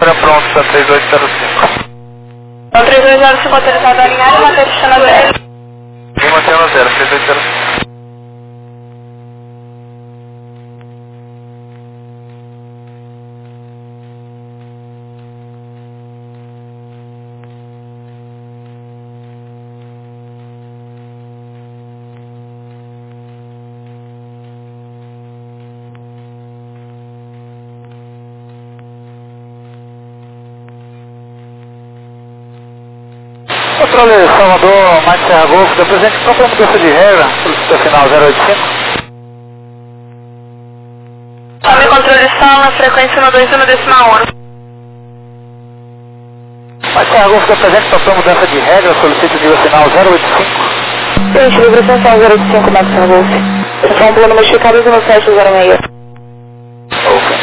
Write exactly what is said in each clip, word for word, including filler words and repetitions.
Para pronto, para três dois zero cinco. Então três dois zero cinco autorizado a alinhar e manter destino a zero. E mantendo a zero, três dois zero cinco. Controle Salvador, Mike Serra Golf, da presente qual foi a mudança de regra, solicita final zero oito cinco. Tome controle sala, frequência um dois um decimal um. Mike Serra Golf, da presente qual foi a mudança de regra, solicita nível final zero oito cinco. Gente, livre central zero oito cinco, Mike Serra Golf. Central plano modificado no sete zero seis. Ok.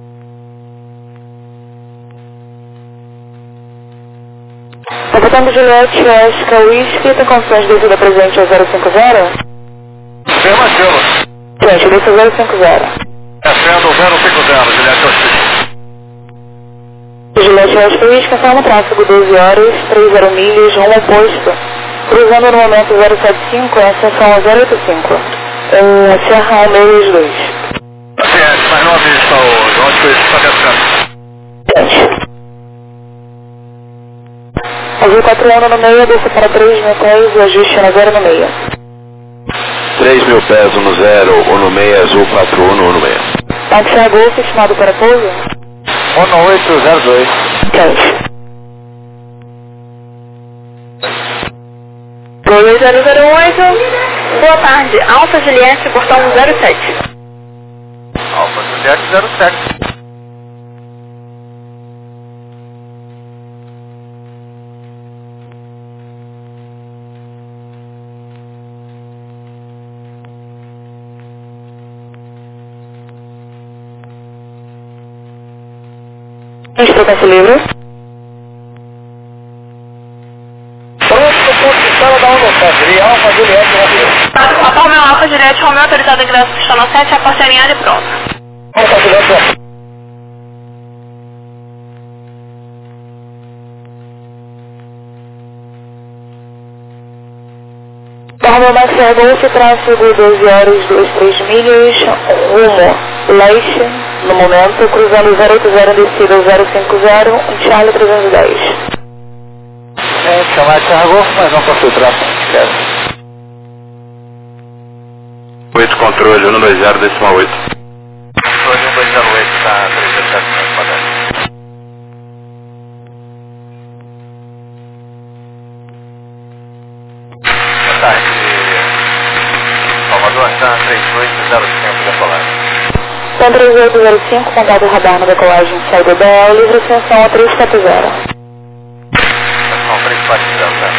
Capitão Juliette, Oscar, Whisky, tem condições de descida presente ao zero cinco zero? Afirmativo. Gente, descida zero cinco zero. Descendo zero cinco zero, Juliette Oscar. Juliette, Oscar, Whisky, informa o tráfego doze horas, trinta milhas, rumo oposto. Cruzando no momento zero sete cinco, em ascensão a zero oito cinco. Em Serra seis dois. Paciente, mais uma vez, Saúde. Onde foi isso que está descendo? Gente. Azul quatro um no meio, desce para três mil pés e ajuste na zero no meio. três mil pés, um no zero, um no meio, azul quatro um, um no meio. Táxi a Golf, estimado para pouso? um oito zero dois. Quente. dois zero zero oito. Boa tarde, Alfa Juliette, portão zero sete. Alfa Juliette zero sete. Estou com esse livro. Pronto, ponto de sala da Onda sete, Alfa Juliette Romeo. Após meu Alfa Juliette, Romeo autorizado em ingresso pistão sete, a parceria de pronto. Alfa Juliette. Romeo Max Air Golf, tráfego doze horas, duas três milhas, rumo leste, no momento, cruzando zero oito zero, descida zero cinco zero, um Charlie trezentos e dez. É, chamar de Serra Golf, mas não possui tráfego, esquece. oito controle, um dois zero, decimal oito. Controle um dois zero oito, está três dois sete cinco, padrão. Boa tarde. Salvador, está três oito zero cinco, decolagem. Então três oito zero cinco, contato radar na decolagem, saída B L, livre extensão a três quatro zero. São três quatro zero, tá?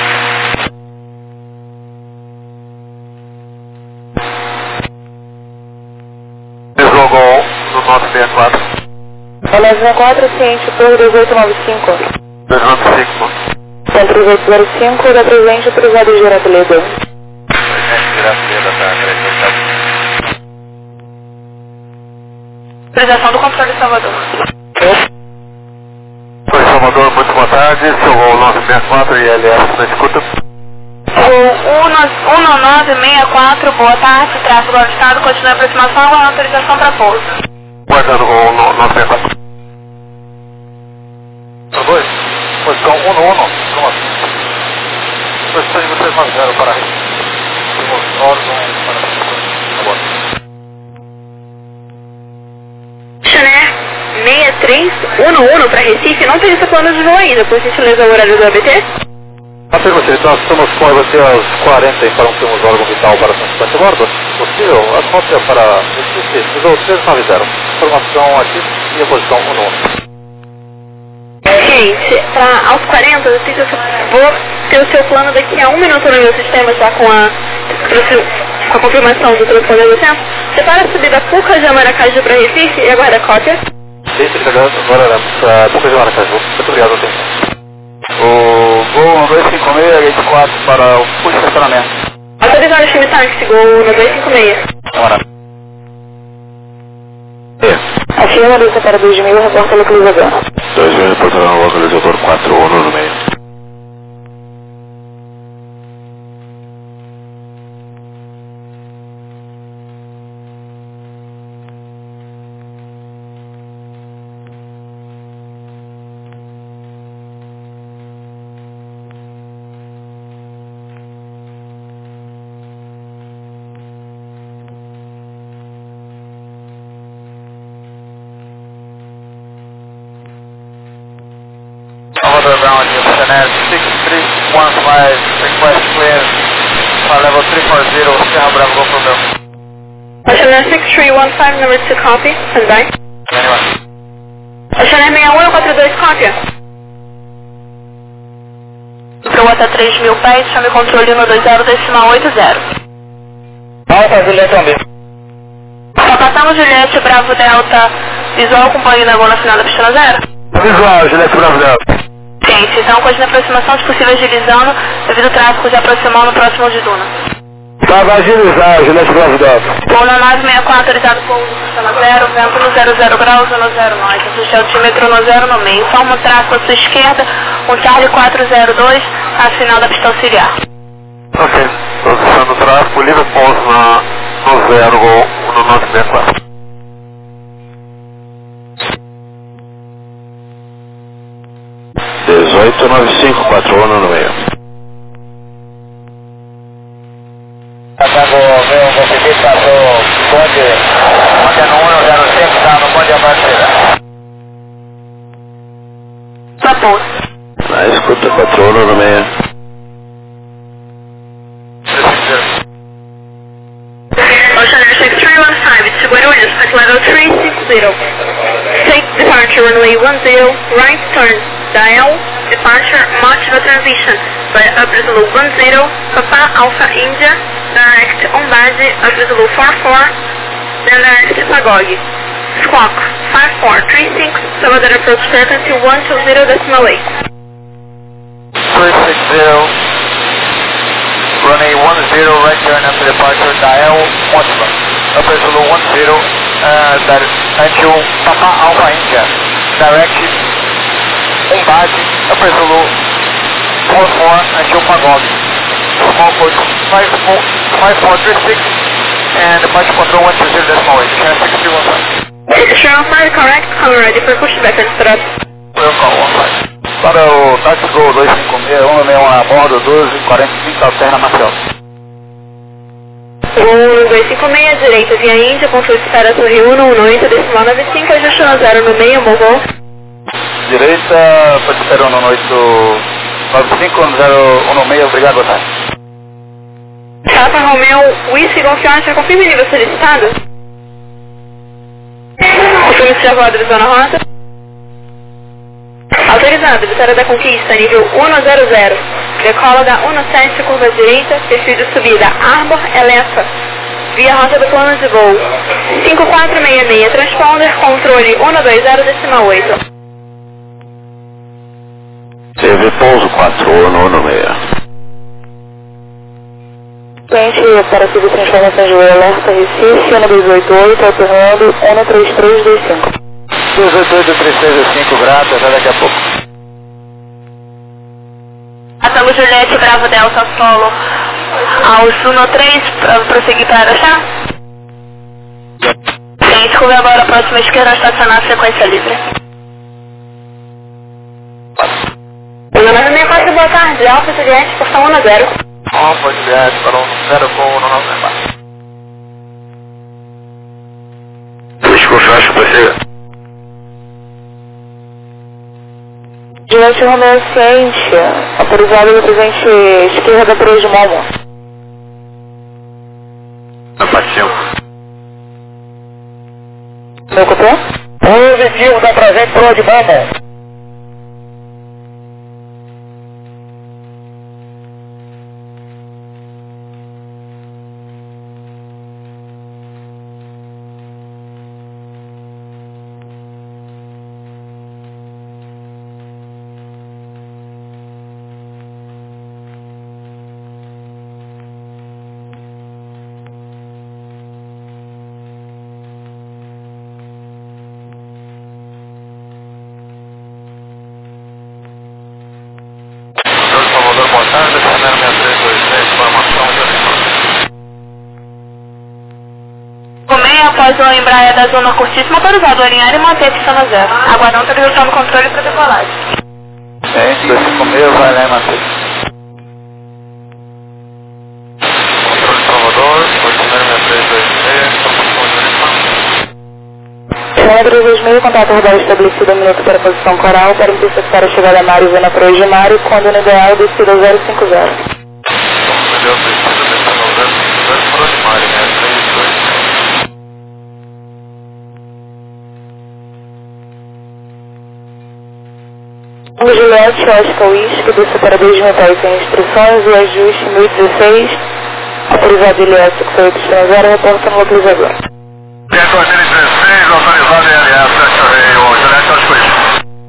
Deslogou no nove seis quatro. L S quatro, ciente por dois oito nove cinco. dois nove cinco. Então três oito zero cinco, da presente autorizado de direto Leda. Presente direto Leda, tá? três dois sete. Autorização do controle de Salvador. Oi, Salvador, muito boa tarde. Seu voo nove seis quatro e L S na escuta. O um nove seis quatro, boa tarde, tráfego ao estado, continua a aproximação com a autorização para pouso. Guardando o nove seis quatro. dois, posição um no um, pronto. Posição de vocês nove zero para órgão para a Chané seis três um um para Recife, não tem esse plano de voo ainda, por gentileza o horário do A B T? A pergunta, nós estamos com você às quarenta e para um termos órgão vital para cento e cinquenta bordo. Possível? A rota é para Recife, pisou três nove zero. Informação aqui e a posição um no um. Gente, para aos quarenta, eu sei que eu vou ter o seu plano daqui a um minuto no meu sistema já com a, com a confirmação do transpondedor do tempo. Separa a subida Puca de Amaracaju para Recife e aguarda a cópia. Deixa eu agora para Puca de Maracaju. Muito obrigado, atenção. O voo dois cinco seis, gate quatro para o push de estacionamento. Autorizado o time táxi, gol no dois cinco seis. Vamos lá. É. Afirma, desça para dois mil, reporta localizador. dois mil, reportando localizador quatro, ONU no meio. Order ground, Channel six three one five, request clear for level three four zero, Sierra Bravo, go from there. Channel six three one five, number two, copy, stand by. Anyone? Channel seis um quatro dois, copy. Pro até três mil pés, chame controle um dois zero decimal oito zero. Alta, Juliette um B. Só passamos Juliette, Bravo Delta, visual acompanhe na gol na final da pista zero. Visual, Juliette Bravo Delta. Ciência, então continue a aproximação de possível agilizando devido ao tráfego de aproximar no próximo de Duna. Tá, vai agilizar, Juliette Bravo Delta. Voo na nove sessenta e quatro, autorizado pouso no sistema zero, vento no zero zero graus, no zero nós, ajuste altímetro no zero no meio. Forma o tráfego à sua esquerda, um Charlie quatro zero dois, a final da pista auxiliar. Ok, estou deixando o tráfego, livre pouso na, no zero, no nove sessenta e quatro. dezoito noventa e cinco, quatro, ONU no meio. Ataco meu, você disse passou ponte, ponte no um zero cinco, tá no ponte abaixo. Só pouso. Na escuta, quatro, ONU no meio. Ocean Air six three one five, it's Guarulhos, at level three six zero. Take departure runway one zero, right turn, dial, departure, Motiva transition, by Absolute one zero, Papa Alpha India, direct on base, Absolute four four, then direct Pagog. Squawk, five four three six, Salvador approach frequency one two zero decimal eight. three six zero, runway one zero, right turn after departure, dial, Motiva. Upper Zulu one zero, uh, that is until Papa Alpha India, direct on base, Upper Zulu four four until Pagog. Small code five four three six, and departure control one two zero decimal eight, channel six three one five. Channel five correct, come ready for pushback and start. Will call one five. Para o táxi Gol dois cinco seis, um sessenta e um a bordo, doze quarenta e cinco, alterna Marcel. Gol dois cinco seis, direita via Índia, controle espera Torre um um oito, decimal nove cinco, ajuste no zero no meio, movou. Direita, pode esperar um oito nove cinco, zero um seis, obrigado, boa tarde. Papa Romeo, Whisky Confiança, confirme o nível solicitado. Confirme se já voa divisão na rota. Autorizado, Vitória da Conquista, nível um zero zero. Decola da um sete, curva direita, perfil de subida, Arbor Elefa. Via rota do plano de voo. cinco quatro seis seis, transponder, controle um dois zero decimal oito. Teve pouso quatro, ONU no meio. Cliente para subir transformações de voo, alerta Recife, um dois oito oito, alternando um três três dois cinco. dois oito oito três três dois cinco, grato, até daqui a pouco. Atamo Juliette, Bravo Delta, solo ao sul no três, para prosseguir para Araxá. Cliente, curva agora, próxima esquerda, estacionar, frequência livre. Meu nome é sessenta e quatro, boa tarde, Alfa Juliette, portão um zero. Alfa Juliette, para um zero com um nove quatro. Desconfiança, prossiga. Juliette Romeo Ciência, autorizado no presente esquerda três de Momo. Na parte cinco. Meu cupom? Positivo da presente pro de Momo. Embraer da zona curtíssima autorizado a alinhar e manter a pista no zero. Aguardando autorização do controle para decolagem. É, dois cinco seis, vai lá e mantém. Controle Salvador, oito seis três dois seis, estamos com Chama três dois seis, contato rodar estabelecido, minuto para a posição coral, para pista para a chegada a Mário, Vena para hoje Mário, quando no ideal, descida zero cinco zero. Melhor descida, descida zero cinco zero, para onde Mário, né? três dois seis. O Juliette, Oscar Whisky, desça para dois mil pés sem instruções e ajuste mil e dezesseis, autorizado Elias, que foi opção zero, reporta no localizador. P dois mil e dezesseis, autorizado L S, ativei o Juliette, Oscar Whisky.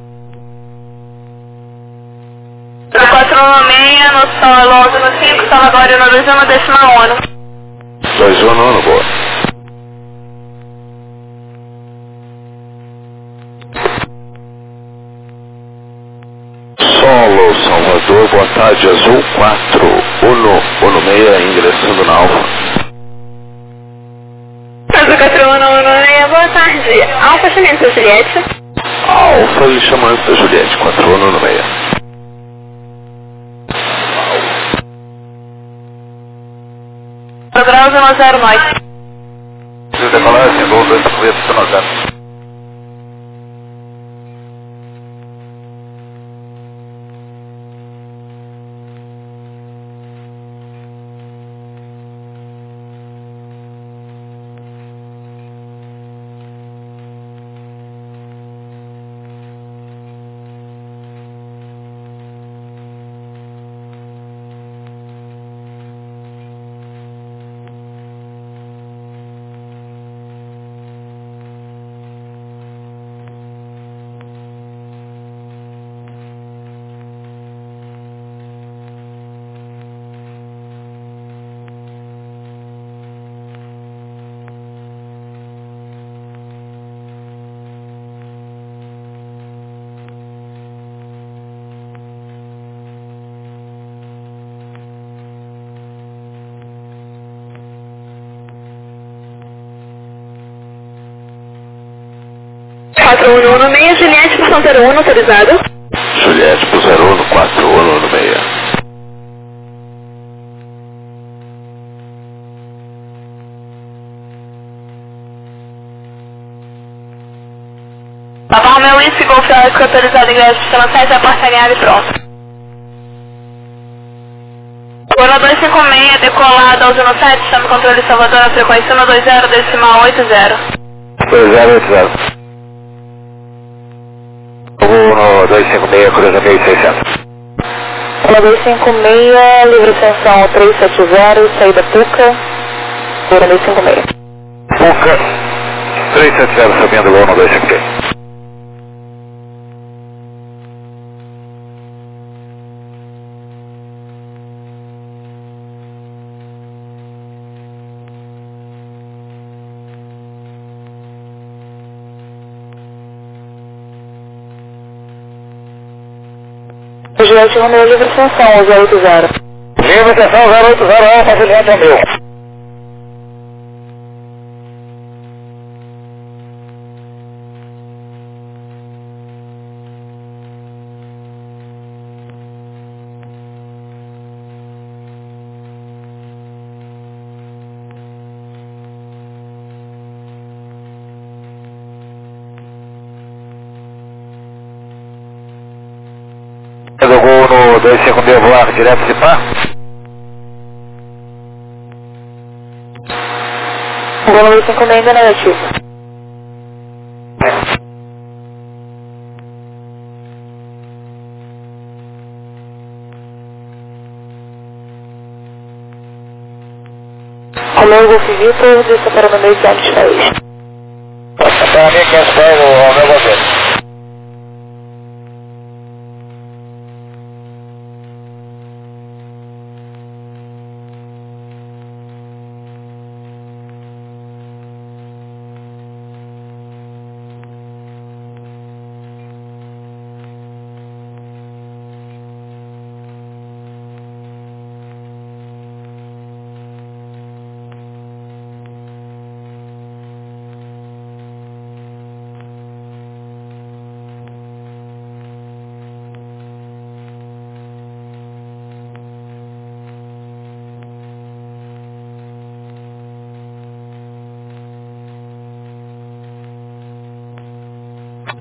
quatro um seis, no solo onze no cinco, Salvador no dois um, décima ONU. dois um, ONU, boa. Solo, Salvador, boa tarde, Azul quatro, ONU, ONU seis, ingressando na Alfa. Azul quatro um, ONU seis, boa tarde. Alfa, chamamento da Juliette. Alfa, lhe chamando da Juliette, quatro um, ONU seis. Grau zero zero nove. Decolagem, gol dois cinco seis, pista no zero. quatro um, ONU seis, Juliette, por zero um, autorizado. Juliette pro zero um, quatro um, ONU seis. Papa Romeo Whisky, Golf Elétrico autorizado, ingresso, sistema sete, a porta alinhada e pronto. ONU dois cinco seis, decolado ao zero sete, chama o controle Salvador na frequência um dois zero, decimal oito zero. dois zero oito zero. um dois cinco seis, cruza mil e seiscentos. ONU dois cinco seis, livre ascensão três sete zero, saída Puca, ONU dois cinco seis. Puca, três sete zero, subindo o um dois cinco seis. Juliette Romeo, livre ascensão zero oito zero. Livre ascensão zero oito zero, Alfa Juliette Romeo. Jogou no dois cinco seis, voar direto de pá. ONU dois cinco seis, ainda negativo. Romeo Golf Vitor, desça para o número quinhentos pés. Para mim, quinhentos pés, o meu governo.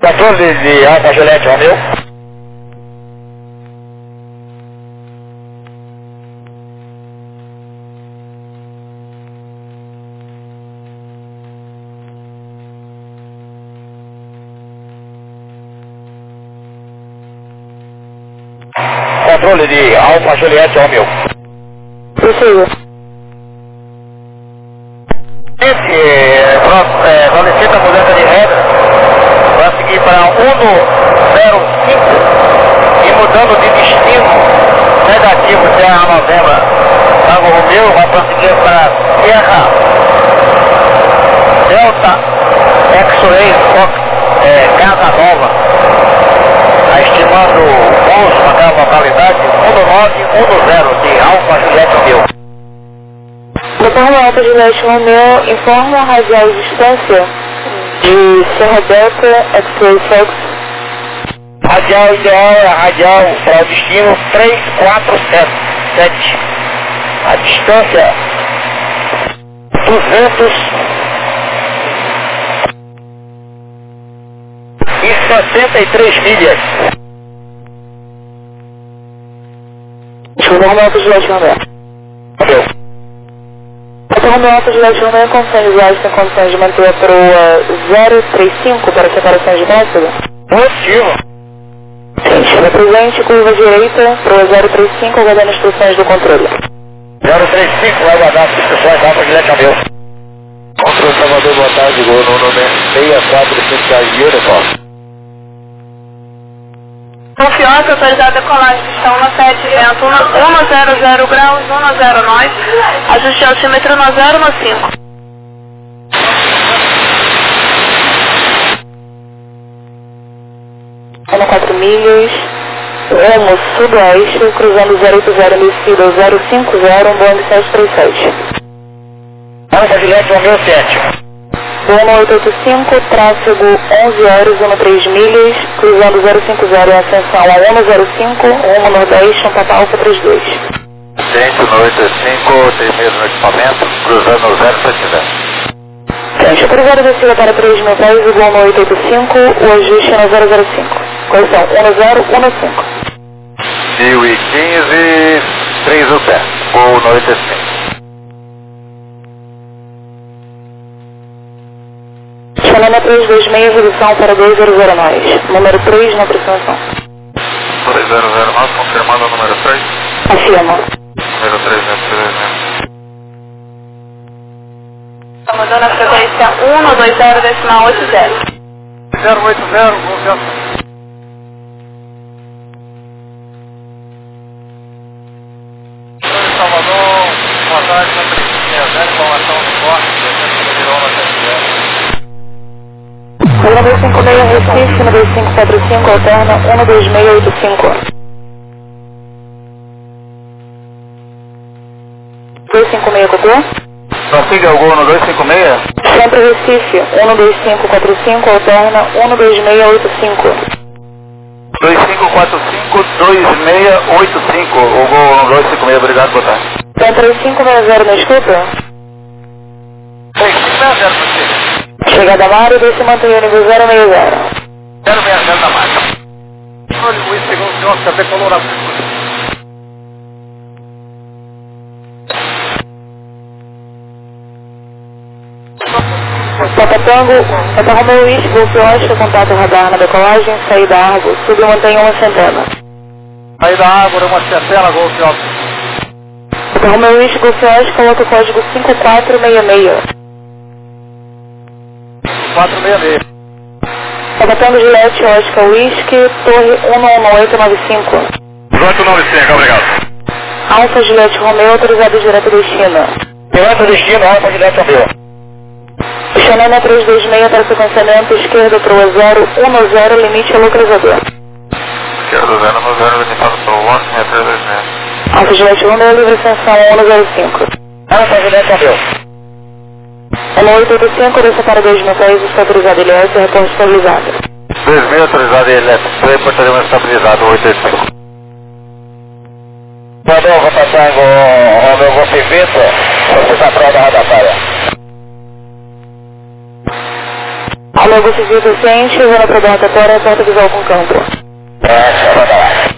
Controle de Alfa Juliette Romeo. Controle de Alfa Juliette Romeo. Preciso. Esse, é, solicita a mudança de ré para seguir para um zero cinco e mudando de destino negativo Serra Novembra Tango Romeo, vai prosseguir para Serra Delta X-Ray Fox, é, Casa Nova, tá estimando o bolso naquela localidade um nove um zero de Alfa Juliette Romeo. Doutor Alfa Juliette Romeo, informa a radial de distância de Serra Delta X-Ray Fox. Radial ideal é a radial para o destino três quatro sete. A distância duzentos e sessenta e três milhas. Doutor Alfa Juliette Romeo. Romeu. Doutor Alfa Juliette Romeo, condições de viagem, tem condições de manter a proa zero três cinco para separação de método? Positivo. Chama presente, curva direita, proa zero três cinco, aguardando instruções do controle. zero três cinco, vai aguardar as instruções, Alfa Juliette Romeo. Controle Salvador, boa tarde, gol no número seis quatro cinco Uniform. Confiança, autorizada a decolagem, pista um sete, vento um zero zero graus, um zero nove, ajuste altímetro um zero cinco. quatro milhas, rumo sudoeste, cruzando zero oito zero, descida zero cinco zero, um Boeing sete três sete. Alfa Juliette Romeo sete. Boeing oito oito cinco, tráfego onze horas, três milhas, cruzando zero cinco zero em ascensão a um zero cinco, rumo nordeste, um Papa Alfa trinta e dois. Centro no oito cinco, tem mesmo equipamento, cruzando zero sete zero. Frente, cruzado descida para três mil pés, igual no oito oito cinco, o ajuste é no zero zero cinco. Correção, um zero um cinco. mil e quinze, três o pé, gol no oito cinco. Chamando três dois seis, redução para dois zero zero nove. Número três na aproximação. dois zero zero nove, confirmando o número três. Afirma. Número três, né? Estamos dando a frequência um dois zero decimal oito zero. zero oito zero, confiança. Salvador, boa tarde, na Precinha, zero, informação do corte, descendo do Virona sete zero. um dois cinco seis Recife, um dois cinco quatro cinco, alterna um dois seis oito cinco. dois cinco seis, copiou? Prossiga o gol no dois cinco seis. Centro Recife, um dois cinco quatro cinco, alterna um dois seis oito cinco. dois cinco quatro cinco, dois seis oito cinco, o gol no dois cinco seis, obrigado, boa tarde. Tem três cinco seis zero na escuta? três cinco seis zero, você. Chegada a Mário, deixe manter o nível zero seis zero. zero seis zero da marca. Olha o segundo Oscar, decolou na pista. Papa Tango, Papa Romeo Whisky, Golf Oscar, contato radar na decolagem, saída Argo, subiu mantenha uma centena. Saída Ágora, uma centena, Golf Oscar. Papa Romeo Whisky, Golf Oscar, coloca o código cinco quatro seis seis. quatro seis seis. Papa Tango Juliette Oscar Whisky, Torre um um oito nove cinco. oito nove cinco, obrigado. Alfa Juliette Romeo, autorizado direto destino. Direto destino, Alfa Juliette Romeo. Xanana três dois seis para sequenciamento, esquerda proa zero um zero, limite localizador. Esquerda zero um zero, limitado pelo Washington, três dois seis. Alfa Juliette Romeo, livre extensão um zero cinco. Alfa Juliette Romeo. Ela oito oito cinco, desce para dois mil pés, está autorizado L S, reporte estabilizado. dois mil autorizado L S, reportaremos estabilizado, oito oito cinco. Mandou, vou passar o meu Golf Vitor, você está pronto a rodatória. Alô, Golf Vitor ciente, zona para rotatória, porta visual com campo. É, só vai lá.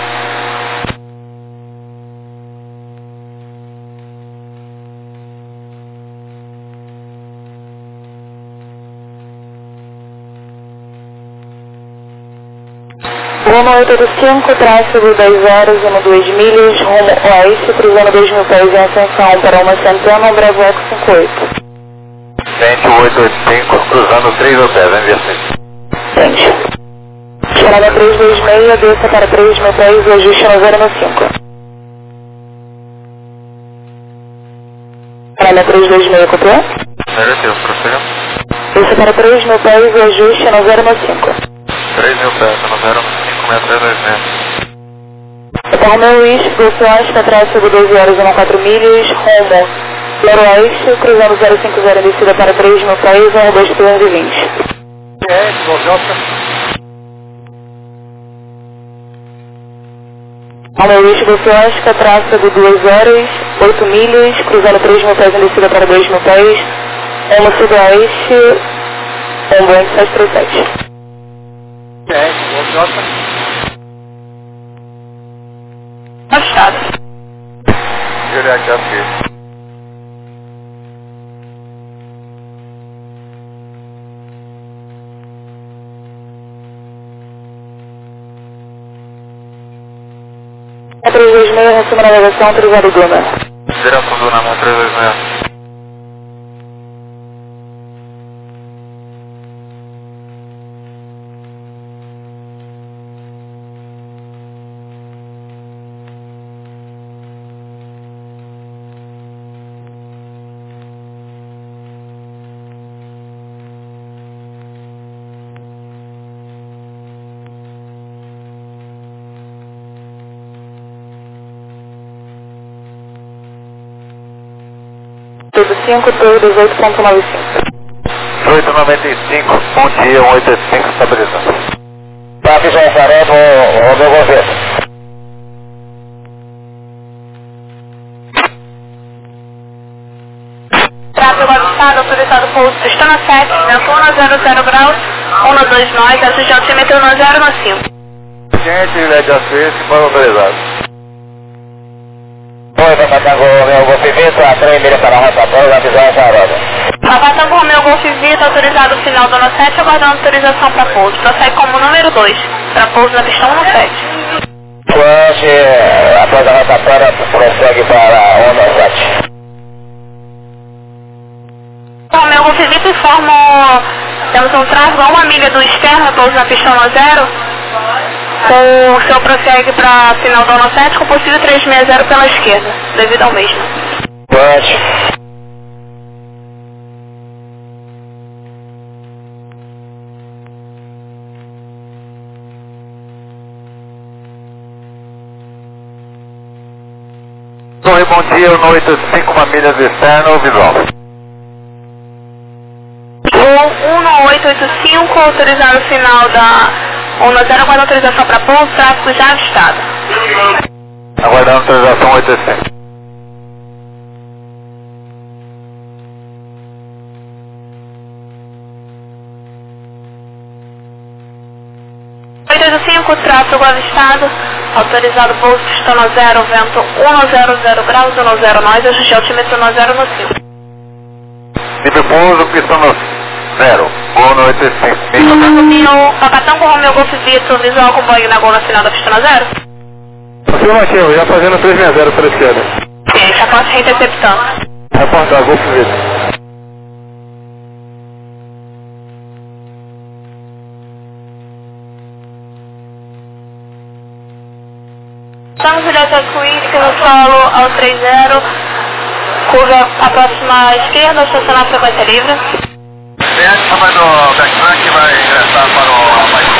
Lima oito oito cinco, tráfego dez horas, uma duas milhas, rumo oeste, cruzando dois mil pés em ascensão para uma centena, Bravo Eco cinquenta e oito. Tente oito oito cinco, cruzando três mil pés, envia-se. Tente. Estrada trezentos e vinte e seis, desça para três mil pés e ajuste no zero no cinco. Estrada trezentos e vinte e seis, copiou? Negativo, prossiga. Desça para três mil pés e ajuste no zero no cinco. três mil pés, no zero no cinco seis três dois seis. Romeo East, Golf Oscar, tráfego doze horas e quatro milhas, rumo zero oeste, cruzando zero cinco zero, descida para três mil pés, um dois trezentos e vinte. É, Golf Oscar. Romeo East, Golf Oscar, tráfego duas horas, oito milhas, cruzando três mil pés, em descida para dois mil pés, um sudoeste, um Boeing sete três sete. É, Golf Oscar. Afastado. Juliette aqui. A trezentos e vinte e seis, receba navegação, autorizado Duna. Direção do Nama trezentos e vinte e seis. cinco, dezoito ponto noventa e cinco. dezoito noventa e cinco, bom dia, um oito oito cinco, estabilizando. Tá, João Farol, o meu governo. Tráfego avistado, autorizado pouso, pistona sete, vento um zero zero graus, um dois nós, ajuste altímetro no zero no cinco. Gente, Juliette Assuíça, foi autorizado. Oi, Papa Tango, meu Golf Vitor, a três milhas para a rotatória, a visão Farol. Papa Tango, Romeo Golf Vitor, autorizado final do no sete, aguardando autorização para pouso. Prossegue como número dois, para pouso na pista um no sete. Quante, após a rotatória, prossegue para um no sete. Romeo Golf Vitor informa, temos um tráfego a uma milha do externo, pouso na pista um no zero. O seu prossegue para final do no sete com possível trezentos e sessenta pela esquerda, devido ao mesmo. Quante. Oi, bom dia, um oito oito cinco, uma milha do externo, visual. O um no oito oito cinco, autorizado final da um no zero, aguarda autorização para pouso, tráfego já avistado. Aguardando autorização oito oito cinco. oito oito cinco, tráfego avistado, autorizado pouso, pistona zero, vento um zero zero graus, um zero nós, ajuste altímetro no zero no cinco. Nível pouso, pistão zero, Gol no oito oito cinco. O Papatão com o Romeo Golf Vitor, visual com Boeing na Gol na final da pistona zero? Afirmativo, já fazendo três seis zero para a esquerda. Sim, chacote reinterceptando. Reportar, Golf Vitor. Estamos direto a Queen, no solo ao três zero, curva a próxima esquerda, estacionar a frequência livre. Tem chama do backtrack que vai ingressar para o mais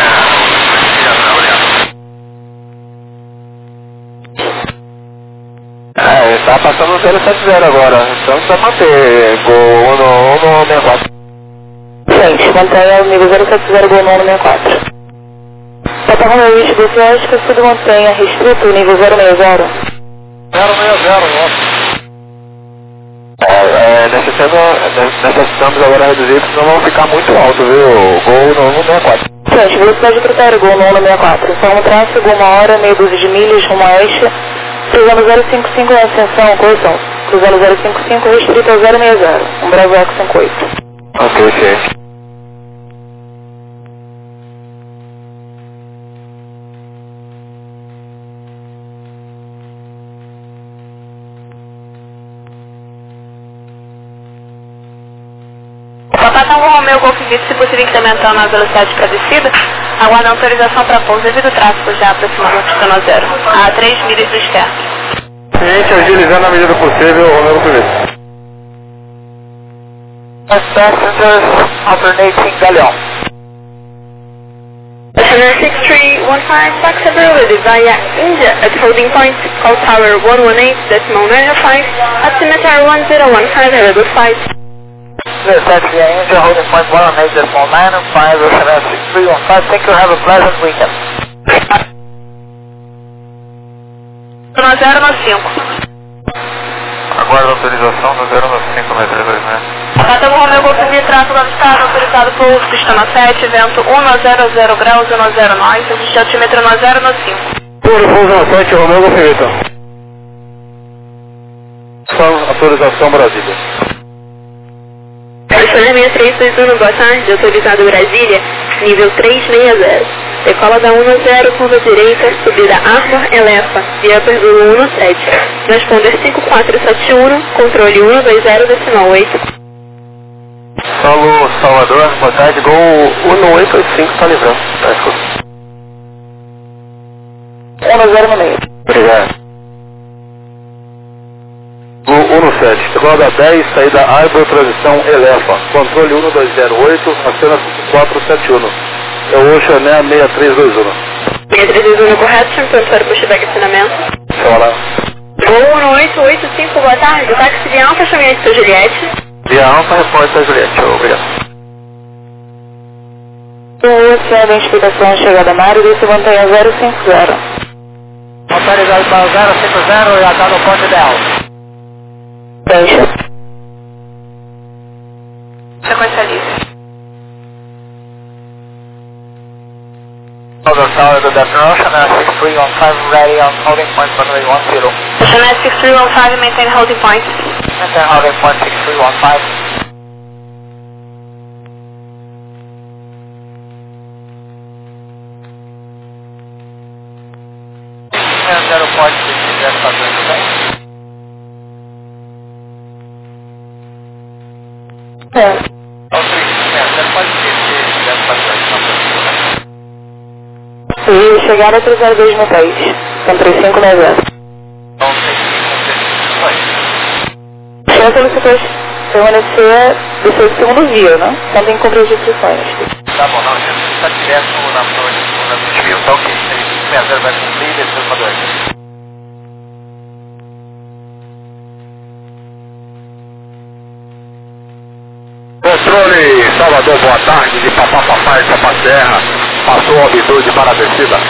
É, está passando o zero sete zero agora, então precisa manter Gol no sessenta e quatro. Gente, mantenha o nível zero sete zero, Gol no sessenta e quatro. Papa Romeo East, Golf Oscar, tudo mantenha restrito o nível zero seis zero. zero seis zero, É, é, necessitamos, necessitamos agora reduzir, porque senão vamos ficar muito alto, viu? Gol no um sessenta e quatro. Gente, velocidade de critério, Gol no um sessenta e quatro. Só um tráfego, uma hora, meia dúzia de milhas, rumo a oeste. Cruzando zero cinco cinco na ascensão, correção. Cruzando zero cinco cinco, restrito a zero seis zero. Um Bravo Eco cinco oito. Ok, ok. Papá Tango Romeo Golf Vito, se possível incrementando a velocidade para descida, aguarda autorização para pouso devido ao tráfego já aproximando do Pistona Zero, a três milhas do externo. Cliente agilizando na medida possível o Romeo Golf Vito. Passengers alternating Galeão. Passenger six three one five, taxiability via India at holding point, call tower one one eight decimal nine five, altimeter one zero one five, level five. Yes, taxi India, holding point one one eight decimal nine five, Passenger six three one five, thank you, have a pleasant weekend. No zero no cinco. Aguardo autorização no zero no cinco, metrô dois né? Papá Tango Romeo Golf Vito, tráfego avistado, autorizado por Pistona sete, vento um zero zero graus, um zero nove, existe altímetro no zero no cinco. Por Pouso sete, Romeo Golf Vito. Só autorização Brasília. Passenger seis três dois um, boa tarde, autorizado Brasília, nível três seis zero. Decola da um zero, curva direita, subida Armor Elefa, via Perdulo um sete. Transponder cinco quatro sete um, controle um dois zero decimal oito. Solo Salvador, boa tarde, Gol um oito oito cinco, tá livrando. Tá, escuta. um zero no meio. Obrigado. Gol um sete, decola da dez, saída Arbor, transição Elefa. Controle um dois zero oito, acena cinco quatro sete um. É o Oceané seis três dois um. seis três dois um correto, pronto para o pushback acionamento. Chora. Gol um oito oito cinco, boa tarde, táxi de Alfa, chamamento para Juliette. Via Alfa, repórter Juliette, obrigado. O oceano de identificação chegada na área e se mantenha zero cinco zero. Autorizado para o zero cinco zero e a no ponto ideal. Deixa. Sequência livre. Other tower to destination, six three one five ready on holding point runway one zero. Passenger six three one five, maintain holding point. Maintain holding point six three one five. Zero point six, já está tudo bem? É. Zero point six, já está tudo bem? E chegar a três zero dois no dez. São três cinco nove zero. Então, tem que Chama solicitou permanecer do seu segundo dia, né? Não tem que cumprir as restrições. Tá bom, não, a gente está direto na frente, na desvio, tá ok. seis zero vai cumprir, depois uma dois. Controle Salvador, boa tarde, de Papá Papai, Papa Serra, passou o altitude para a descida.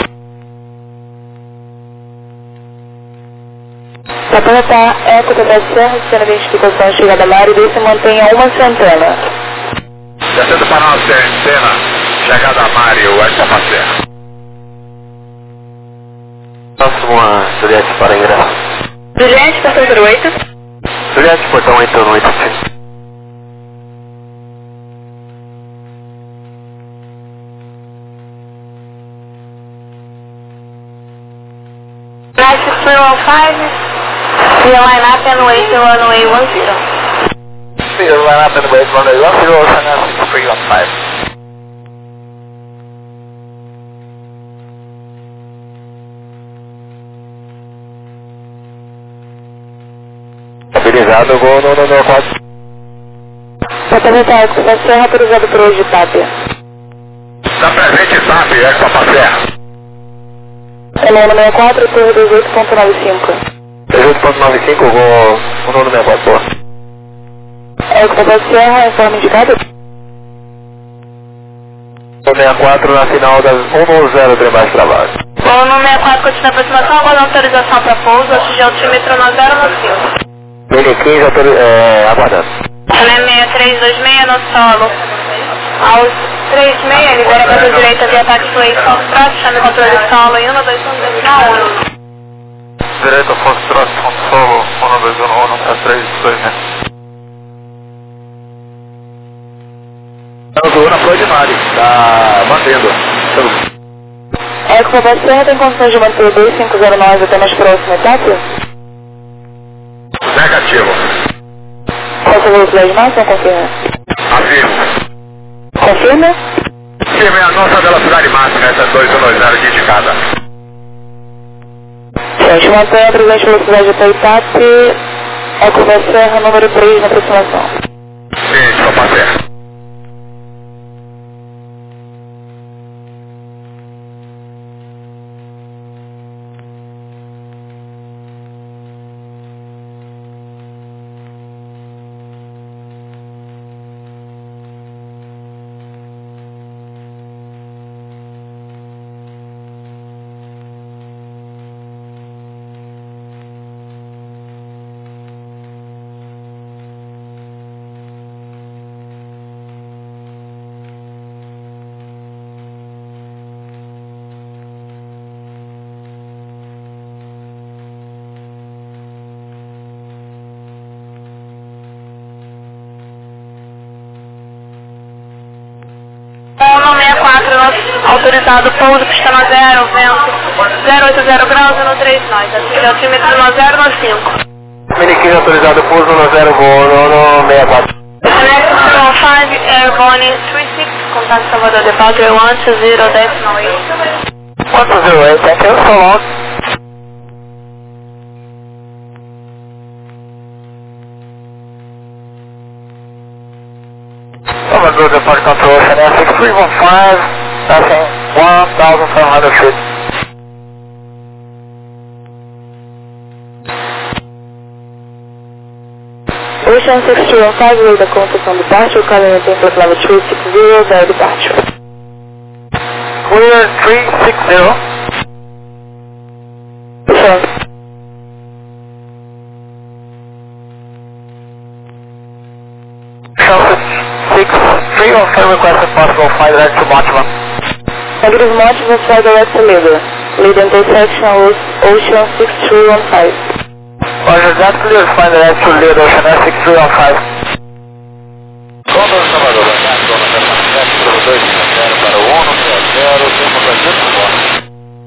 Papá Eco da Serra, sendo identificação chegada na área e se mantenha uma centena. Descendo para a centena, chegada a Mário, é Papa Serra. Próximo a Juliette para ingresso. Juliette, portão zero oito. Juliette, portão oito oito. six three one five, via line up and wait to runway one zero. Clear line up and wait runway one zero, Oceana six three one five. Habilitado, Gol no número quatro. Papá Eco da Serra, autorizado por hoje, Tápia. Está presente, S A P, é Papa Serra. É no número quatro, torre dezoito ponto noventa e cinco. dezoito ponto noventa e cinco, Gol no número quatro, boa. Eco da Serra, informe indicado. sessenta e quatro na final das um zero, trem mais trabalho. Bom, no sessenta e quatro, continua a aproximação, aguarda autorização para pouso, atingir altímetro no zero no cinco. Mini quinze, autori- é, aguardando. Channel seis três dois seis no solo. Aos três seis, libera a casa direita via táxi Foxtrot, chame controle solo em um dois um decimal um. Direita Foxtrot, solo, um dois um um, é três dois seis. Estamos na Floyd Mari, tá mantendo. É que você tem condições de manter o dois cinco zero nove até mais próxima etapa? Negativo. Qual a sua velocidade máxima, confirma? Afirmo. Confirma? Sim, a nossa velocidade máxima é essa dois um dois zero de indicada. Gente, mantém a presente velocidade até a etapa. É que você erra número três na aproximação. Sim, só passei. um seis quatro, autorizado pouso, pistão zero, vento zero oito zero graus no três nove, altímetro no zero no cinco. Miniquim autorizado pouso no zero, voo no seis quatro. Connect zero cinco, Airborne trinta e seis, contato Salvador Departure um dois zero decimal oito. um zero oito, thank you, so long. Salvador Departure Control, Channel six three one five, passing one thousand seven hundred feet. Ocean six two one five, way da concessão departure, calling tem para clave three six zero, zero departure. Clear three six zero. Ocean. six three one five request if possible, flight direct to Motima. Negative Motiva, fly direct to Leader. Leader intersection Ocean six three one five. Roger, that's clear, flight direct to Leader, Ocean six three one five. Condor Salvador, zona zero dois zero para o um zero zero, tempo para zero.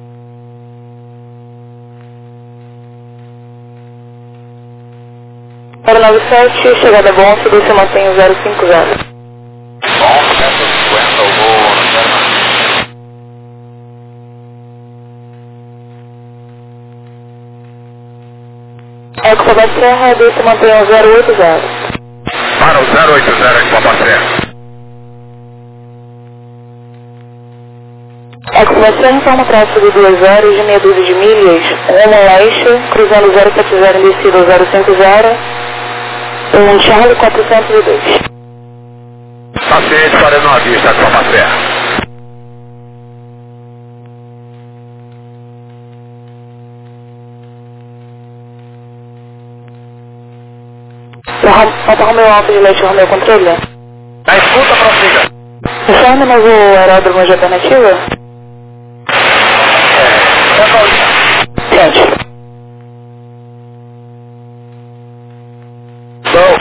zero nove sete, chegada bom, se mantém o zero cinco zero. Bom, cento e cinquenta, o voo no zero. Eco Papa Serra, se mantém o zero oito zero. Para o zero oito zero em Papa Serra. Eco Papa Serra, forma tráfego duas horas de meia dúzia de milhas, rumo leste, cruzando zero sete zero em descida zero cinco zero, um Charlie quatrocentos e dois. Paciente para no avista, Papa Serra. Alfa Romeo Alfa de Leste, Romeo Controle. Na escuta, prossiga. Informe novo aeródromo de alternativa? Gente. Não.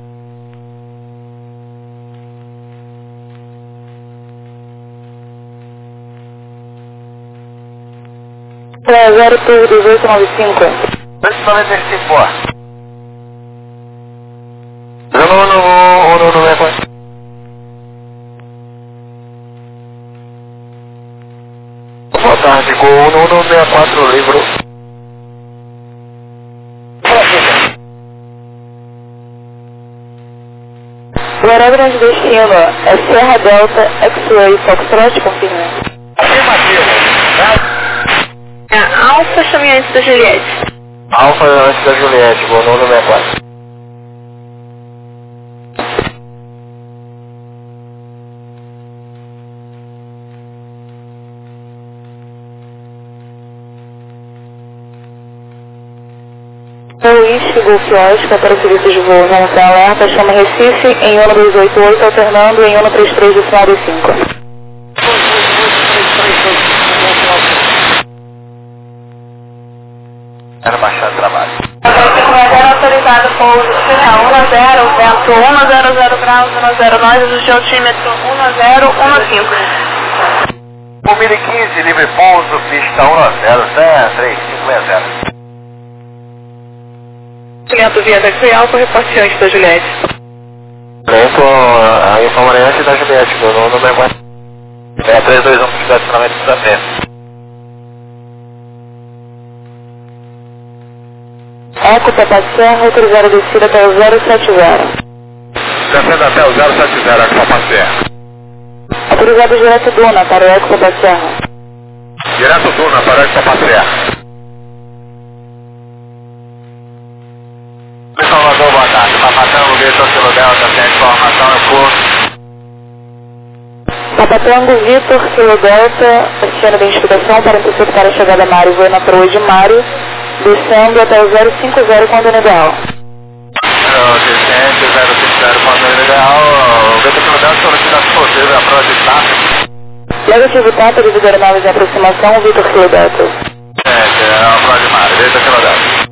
É zero três dezoito noventa e cinco. dois noventa e cinco, boa. Não, não, não, não, não é quanto. Boa tarde, Gol um um seis quatro, livro. O aeródromo de destino é Serra Delta X-Ray Foxtrot, confirma. Afirmativo. É, Alfa, chame antes da Juliette. Alfa antes da Juliette, Gol um um seis quatro. Luís Whisky Golf Oscar para o serviço de voo não tem alerta, chama Recife em um dois oito oito, alternando em um três três decimal de cinco. Era baixar de trabalho. Autorizado pouso um zero, vento um zero zero graus, um zero nove, ajuste altímetro um zero um cinco. um mil e quinze, livre pouso, pista um zero, três cinco seis zero. Lento via taxi alfa, reporte antes da Juliette. Lento, a informação antes da Juliette, do número é três dois um, estacionamento de Santos. Eco Papa Serra, autorizado a descida até o zero sete zero. Descendo até o zero sete zero, Eco Papa Serra. Autorizado direto Duna para o Eco Papa Serra. Direto Duna para o Eco Papa Serra. Salvador, boa tarde. Papa Tango, Vitor, Kilo Delta, tem informação, eu curso. Papa Tango, Vitor, Kilo Delta, assistindo a identificação para interceptar a chegada a Mário, voando na proa de Mário, descendo até o zero cinco zero com a dona ideal. Descende, zero cinco zero com a dona ideal. O Vitor, Kilo Delta, solicita a possível a proa de Tapa. Negativo Tapa, devido a aeronave de aproximação, Vitor, Kilo Delta. É, é a proa de Mário, Vitor, Kilo Delta.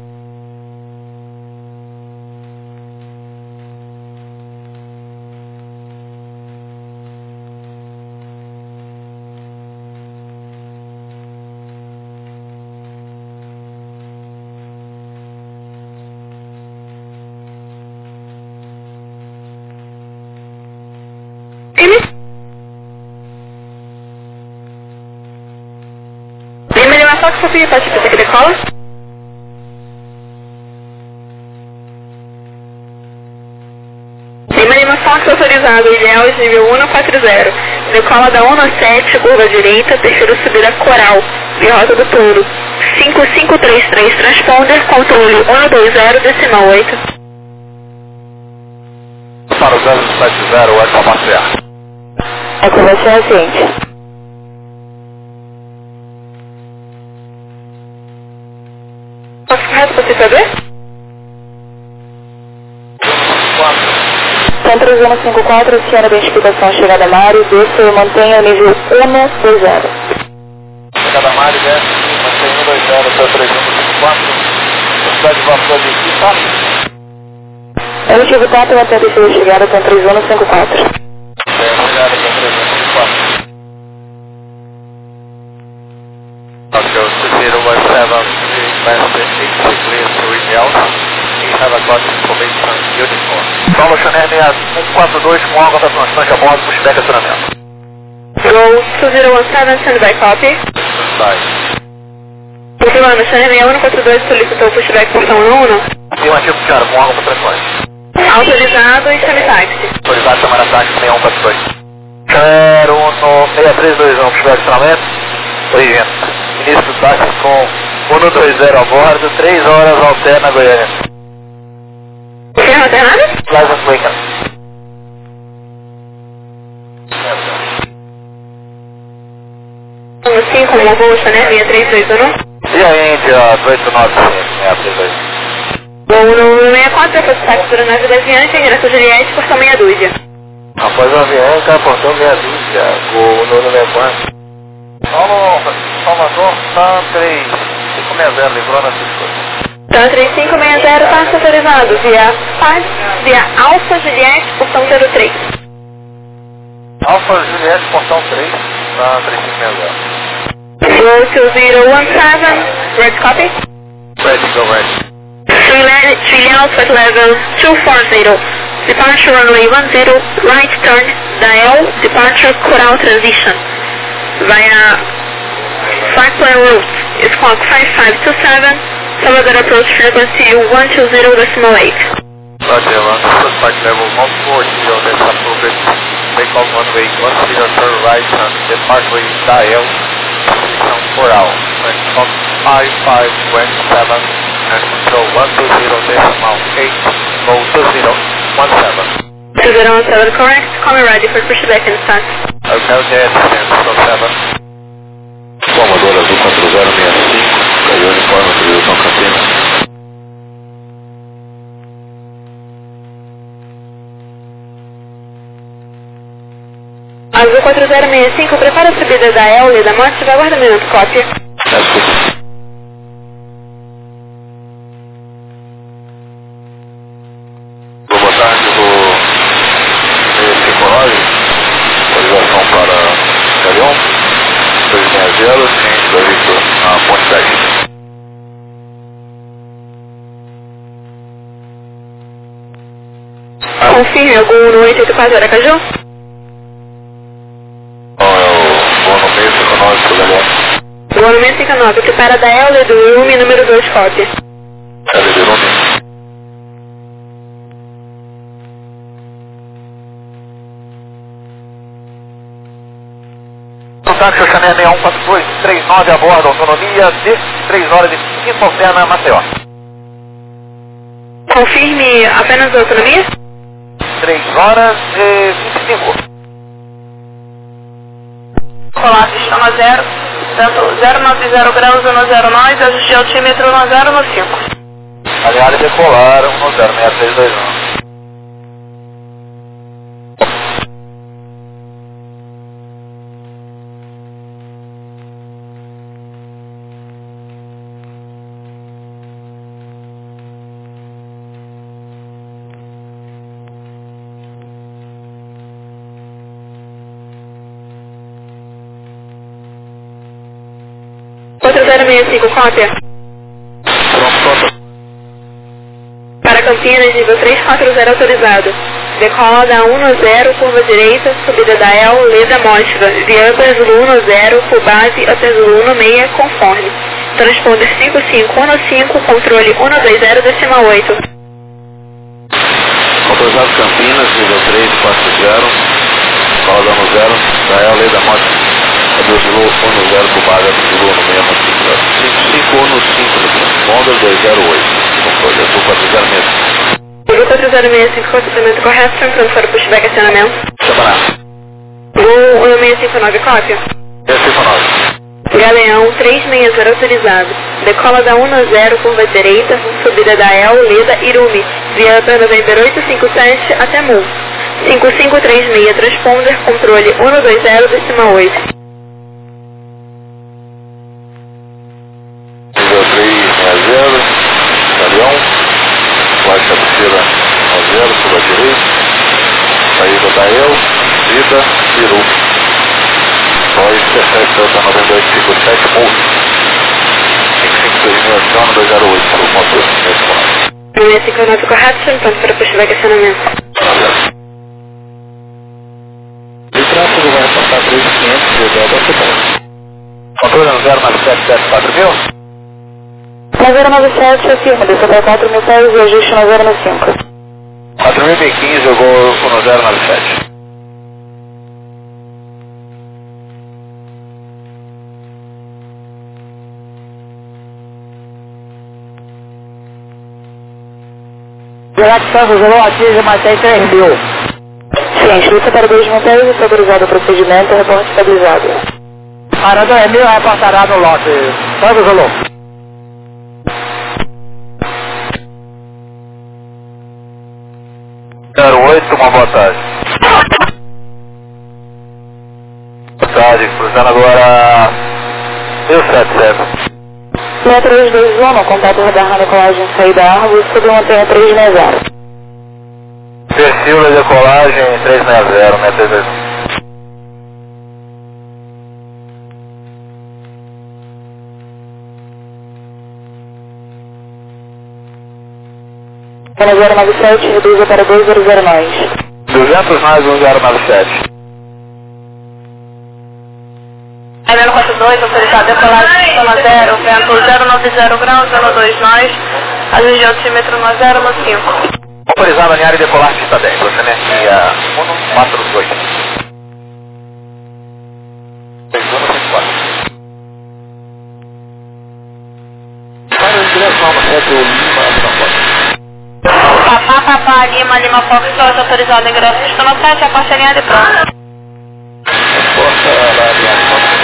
Lima Lima Fox, Sofia, pode fazer que decola? Lima Lima Fox, autorizado, ideal de nível um quatro zero. Decola da um sete, curva direita, terceira subida Coral, via Rota do Touro. cinco cinco três três, transponder, controle um dois zero, decimal oito. Para o zero sete zero, Eco Papa Serra. Eco Papa Serra, ciente. Posso correto para você saber? Centro Zona cinquenta e quatro, aciona a identificação chegada a Mário, desça e mantenha o nível um dois zero. Chegada a Mário, desce, mantém um dois zero, até três um cinco quatro. Velocidade de vapor de aqui, tá? Negativo Tapa, mantém a descida de chegada com três um cinco quatro. É, chegada com três um cinco quatro. Ok, zero one seven, Master eight clear to reach out. We have a got information uniform. Paulo Chanel um quatro dois com água da constante a bordo, pushback acionamento. Go two zero one seven, standby copy. Sai. Confirmando, Chanel um quatro dois solicitou pushback portão um um. Afirmativo, cara, com água para frequência. Autorizado e chame táxi. Autorizado, chamar táxi seis um quatro dois. Chanel um seis três dois um, pushback acionamento. Origem. Início do táxi com um dois zero a bordo, três horas alterna Goiânia. Ferro alternado? Pleasant Weekend. cinco, uma bolsa, né? seis três dois um. E a Índia, oito nove seis três dois. Bom, no sessenta e quatro, depois do táxi para nave da Aviante, em direção Juliette, portão meia dúzia. Após o avião, cara, portão meia dúzia, o nono levante. Paulo, Salvador, Sam três cinco seis zero, livrou na Cisco. Então, três cinco seis zero, táxi autorizado via Paz, via Alfa Juliette, portão zero três. Alfa Juliette, portão três, Sam três cinco seis zero. Go two zero one seven, red copy. Ready, go ready. Three Alpha level two four zero. Departure runway one zero, right turn, dial, departure Coral transition. Via flight plan route, squawk five five two seven, Salvador approach frequency one two zero decimal eight. Roger, one, flight level one four zero, that's approved. Take off runway one zero, turn right, and departure dial, position Coral, and on five five one seven, and control one two zero decimal eight, go two zero one seven. two zero one seven correct, call me ready for pushback and start. Okay, okay, two seven. Commodore Azul quatro zero seis cinco, caiu uniforme, autorização Campina. quatro zero seis cinco, prepara a subida da L da Monte, vai aguardar um minuto, cópia. Boa tarde, vou cinco nove, autorização para Galeão, dois seis zero, ciente da Victor, na Ponte dez. Confirme algum no oito oito quatro Aracaju? Não, é o voo no meio cinco nove para o Galeão. Voo no meio cinco nove, prepara da L do Rumi número dois, cópia. L de Rumi. Contato Xoxané seis um quatro dois três nove a bordo, autonomia de três horas e cinco Alfena, Maceió. Confirme apenas a autonomia? três horas e vinte e cinco. Olá, sistema zero, tanto zero nove zero graus no zero nós, ajuste de altímetro no zero no cinco. Aliado decolar, um zero seis três dois um. quatro zero seis cinco, cópia. Pronto, Para Campinas, nível três quatro zero autorizado. Decola da um zero, curva direita, subida da L, Leda Mostra, via Upper Zulu um zero, full base, Upper Zulu um seis, conforme. Transponder cinco cinco um cinco, controle um dois zero, decimal oito. autorizado Campinas, nível três quatro zero, roda um zero, da L da Moto, Upper Zulu um zero, full base, Upper Zulu um seis, cinco cinco um cinco, transponder dois zero oito, controle, eu sou quatro zero seis. Voo quatro zero seis cinco, procedimento correto, tranquilo para o pushback acionamento. Chabará. Voo um seis cinco nove, cópia. seis cinco nove. Galeão três seis zero autorizado. Decola da um zero, curva direita, subida da L, Leda, Irumi, via Upper November oito cinco sete até M U. cinco cinco três seis, transponder, controle um dois zero, decimal oito. Nível três seis zero, Galeão, baixa terceira um zero, suba à direita, saída da El, vida, Iru. dois dezessete, Delta noventa e dois cinco sete, M U. cinco cinco três seis, aciona dois zero oito, para o motor, nesse momento. um seis cinco nove correto, tranquilo para o pushback acionamento. De tráfego vai passar três mil e quinhentos do Delta Cidade. Controle no zero nove sete sete quatro mil. Na zero nove sete, afirma, desça para quatro mil pés e ajuste no zero no cinco. quatro mil e quinze, eu vou no zero nove sete. Relaxão, resolveu atinge mais três mil. Ciente, desça para dois mil pés e está autorizado o procedimento, reporte estabilizado. Para dois mil é passará no lote. Sabe, Zulu? zero oito, uma boa tarde. Boa tarde, cruzando agora mil e setecentos. Metro dois dois um, contato radar na decolagem saída árvore, sobre mantenha três seis zero. Perfil da decolagem três seis zero, metro dois um. Na zero nove sete, reduza para dois zero zero nós. duzentos mais um zero nove sete. zero quatro dois, autorizado decolagem zona zero, vento zero nove zero graus, zona dois nós, ajuste de altímetro no zero no cinco. Autorizado alinhar e decolar pista dez. Você necia um quatro dois. seis um cinco quatro. Para em direção ao Metro Lima, São Paulo. Papá, papá, Lima, Lima, Fox, Soja, autorizado ingresso, estou no sete, a parceria de pronto. Resposta da aviação.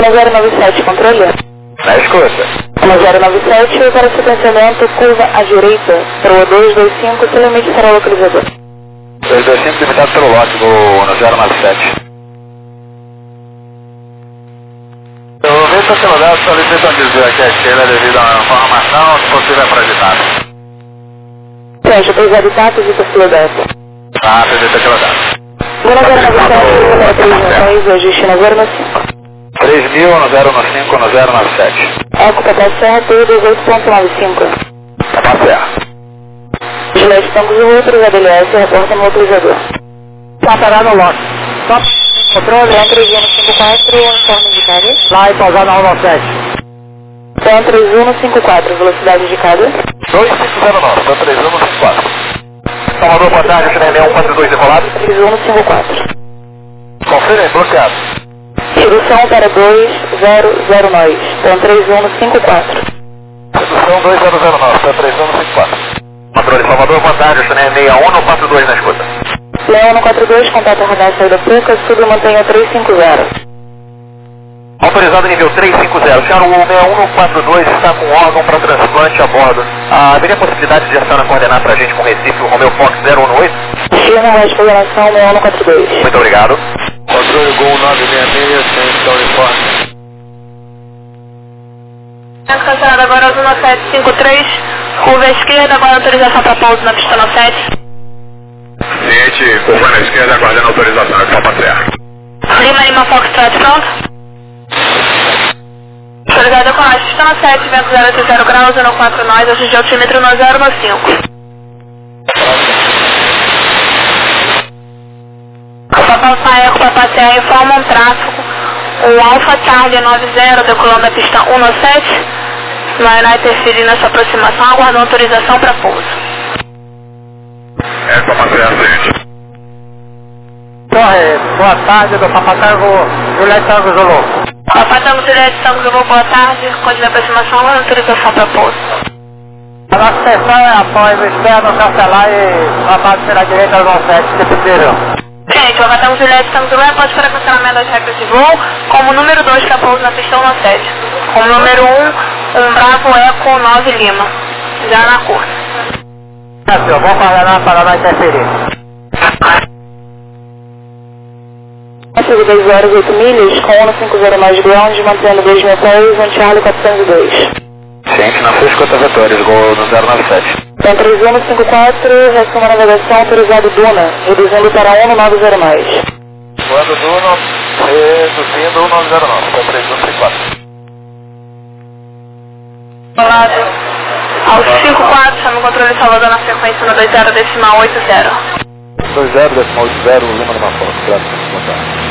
um zero nove sete, controle. Na escuta. um zero nove sete, para sequenciamento, curva à direita, para o dois dois cinco, seu limite para o localizador. dois dois cinco, limitado pelo lote do no zero nove sete. Eu vejo a celular, solicitam dizer aqui a esquerda devido a uma formação, se possível para editar. Fecha, autorizado status e possibilidade. Ah, acredita que ela dá. um zero nove sete, para três mil seis, ajuste no zero nove cinco. três mil no zero nove cinco no zero nove sete. Eco P P C, T dezoito ponto nove cinco. Tá certo. Gilete Tango Zulu, autorizado L S, reporta no localizador. Tá parado no lote. Só controle. Centro três um cinco quatro, uniforme indicado. Lá e pausar na um sete. Centro três um cinco quatro, velocidade indicada. dois cinco zero nove, tá três um cinco quatro. Salvador, boa tarde, China seis um quatro dois decolado. três um cinco quatro. Confira, bloqueado. Redução para dois zero zero nove, então três um cinco quatro. Redução dois zero zero nove, tá três um cinco quatro. Controle Salvador, boa tarde, China seis um quatro dois na escuta. Leão quatro dois, contato radar saída Puca, sub mantenha três cinco zero. Autorizado nível três cinco zero. Senhor, o seis um quatro dois está com órgão para transplante a bordo. Ah, haveria possibilidade de a senhora coordenar para a gente com o Recife o Romeo Fox zero um oito? Firma, mais coordenação seis um quatro dois. Muito obrigado. Controle Gol nove seis seis, sem uniforme. Cancelado agora o um sete cinco três, curva à esquerda, agora autorização para pouso na pista nove sete. Cliente, curva na esquerda, aguardando autorização, é Copa Serra. Lima Lima Foxtrot, pronto? Autorizado com a pista nove sete, vento zero oito zero graus, zero quatro nós, ajuste de altímetro no zero nove cinco. Papai Eco, Papai Serra, informa um tráfego. O Alpha Charlie nove zero, decolando da pista um sete, vai lá interferir nessa aproximação, aguardando autorização para pouso. É Copa Serra, gente. Torre, boa tarde, do Papai Tango, Juliette Tango Zulu. Papai Tango Juliette Tango Zulu, boa tarde, código de aproximação, aguardando autorização para pouso. A nossa sessão é após o externo cancelar e a base pela direita do um sete, se possível. Gente, o Papai Juliette Tango Zulu após para cancelamento das regras de voo, como número dois para pouso na pista um sete. Como número um, um Bravo Eco nove Lima, já na curta. É, senhor, vamos coordenar para não interferir. dez horas oito milhas, com um cinco zero mais ground, mantendo dois mil pés, um Charlie quatrocentos e dois. Gente, na sua escuta vetores, Gol no zero nove sete. Então três um cinco quatro, resumo a navegação, autorizado Duna, reduzindo para um nove zero mais. Quando Duno, reduzindo um nove zero nove, tá três um cinco quatro. Lado ao cinco quatro, chama o controle Salvador na frequência no dois zero decimal oito zero. dois zero decimal oito zero, Lima numa foto, graças boa tarde.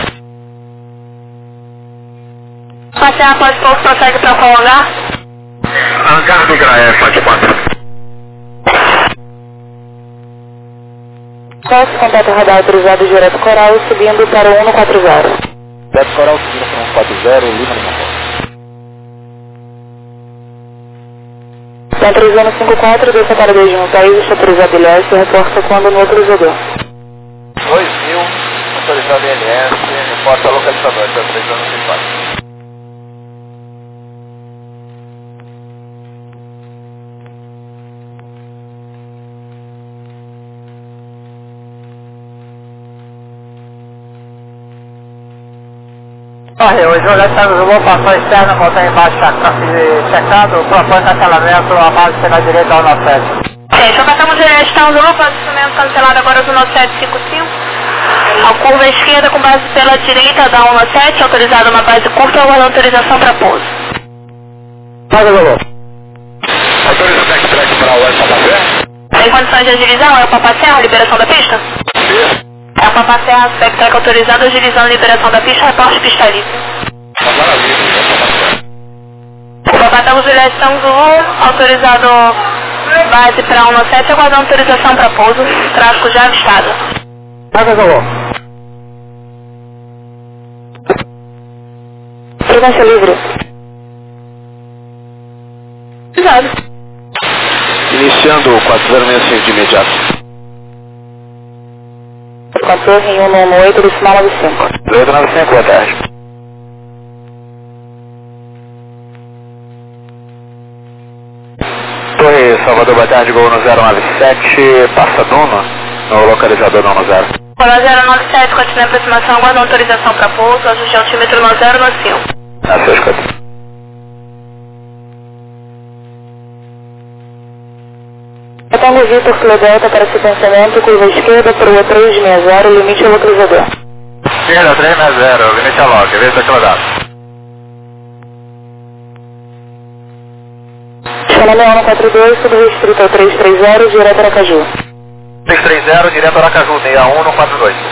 Passei após pouco, prossegue para qual hangar? Hangar do Graé, Fat quatro. Nosso contato radar autorizado direto Coral, subindo para o um quatro zero. Direto Coral, subindo para um quatro zero, Lima numa foto. Então três um cinco quatro, desça para dois mil pés, está autorizado L S, reporta quando no localizador. dois mil, autorizado L S, reporta localizador, tá três um cinco quatro. Torre, o Juliette Tango Zulu passou externo, montanha embaixo checado, propõe cancelamento a base pela direita ao um sete. Gente, o Papai Juliette Tango Zulu, posicionamento cancelado agora do um sete cinco cinco. A curva à esquerda com base pela direita da um sete, autorizado uma base curta, aguardando autorização para pouso. Tango Zulu. Autoriza o backtrack para o Alfa Serra? Tem condições de agilizar o Papai Serra, liberação da pista? É o Papai Serra, backtrack autorizado, agilizando liberação da pista, reporte pista livre. O Papai Tango Juliette Tango Zulu, autorizado base para um sete, aguardando autorização para pouso, tráfego já avistado. Tango Zulu. Frequência livre. Cuidado. Iniciando o quatro zero seis cinco de imediato. Com a torre em um um oito, decimal nove cinco. oito nove cinco, boa tarde. Salvador, boa tarde, gol no zero nove sete, passa Duno, no localizador no zero. Olá, zero nove sete, continua a aproximação, aguarda autorização para pouso, ajuste altímetro no zero nove cinco. Na sua escuta. Tango Vitor Kilo Delta para sequenciamento, curva esquerda, perua três seis zero, limite ao localizador. Esquerda três seis zero, limite ao lock, Vitor Kilo Delta. Chama um quatro dois, tudo restrito ao três três zero, direto a Aracaju. três três zero, direto a Aracaju, seis um no quatro dois.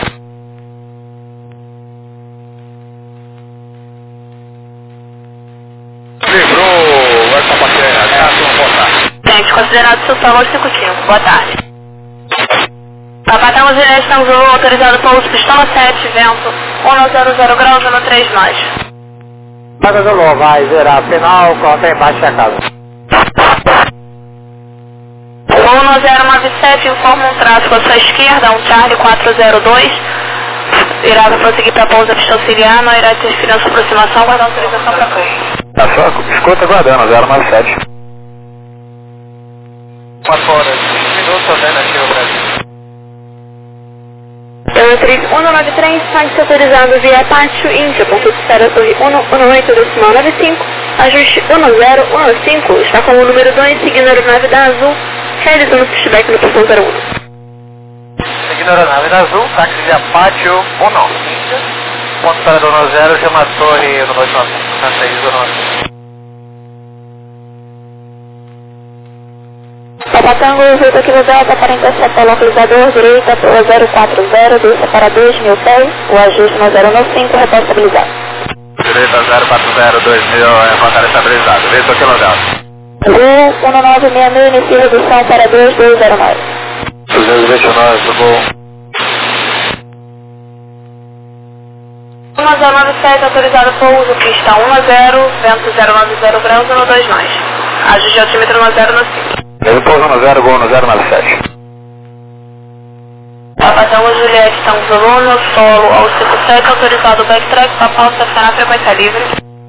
Livrou, vai pra bacana, ameaça não voltar. Gente, considerado seu salão cinco cinco, boa tarde. Papatão Direito, Tanzulu, autorizado pouso, pistola sete, vento, um zero zero graus, um três mais. Paga Zulu, vai zerar, final, conta embaixo da casa. um zero nove sete, informa um tráfego à sua esquerda, um Charlie quatro zero dois. Irá prosseguir para pouso pista auxiliar, não irá interferir na sua aproximação, guardar autorização para pouso. Tá só, escuta aguardando, zero nove sete. quatro horas, vinte minutos, alternativa Brasil. Imperatriz um nove três, táxi autorizado via Pátio Índia, ponto de espera Torre um um oito, decimal nove cinco, ajuste um zero um cinco, está com o número dois, seguindo a aeronave da Azul, realizando pushback no posição zero um. Seguindo a aeronave da Azul, táxi via Pátio um Índia, ponto de espera um zero, chama a Torre no dois nove cinco, na seis um nove. Papatango, Vitor Kilo Delta para interceptar o localizador, direita, pela zero quatro zero, desça para dois mil pés, o ajuste no zero nove cinco, repórter estabilizado. Direita zero quatro zero, dois mil, é rotário estabilizado, Vitor Kilo Delta. Gol um nove seis seis, inicia redução para dois dois zero nove. duzentos e vinte e nove, gol. um zero nove sete, autorizado pouso, pista um zero, vento zero nove zero graus, um dois mais. Ajuste altímetro no zero nove cinco. Ele pousa no zero, gol no zero nove sete. Papatango Juliette, Tanzulu, no solo ao cinco sete, autorizado backtrack, papal, estacionar, frequência livre.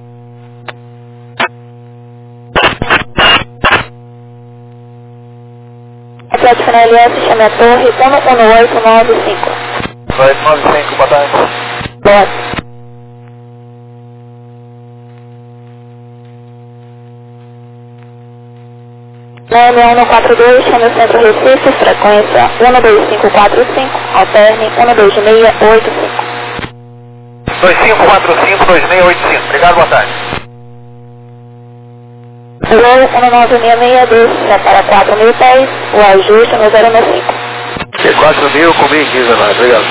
Atlético na L S, chame a torre um um oito nove cinco. oito nove cinco, boa tarde. Boa. nove um quatro dois, chame o centro Recife, frequência um dois cinco quatro cinco, alterne um dois seis oito cinco. dois cinco quatro cinco, dois seis oito cinco, obrigado, boa tarde. Gol um nove seis seis, desça para quatro mil pés, o ajuste no zero nove cinco. E quatro mil com mil e quinze, não, obrigado.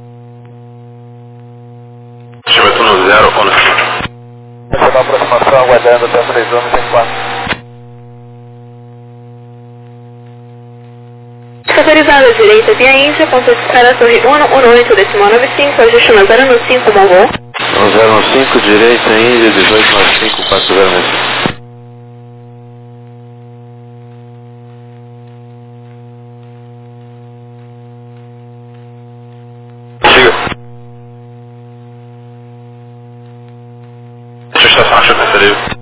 Estímato no zero, um cinco. Essa é a aproximação, aguardando até três anos em quatro. Autorizado à direita via Índia, ponto de espera Torre um um oito, decimal nove cinco, ajuste no zero nove cinco, bom voo. zero um cinco, direita, Índia, dezoito nove cinco, quatro zero cinco. Siga. Deixa eu estacionar, deixa eu pensar livre.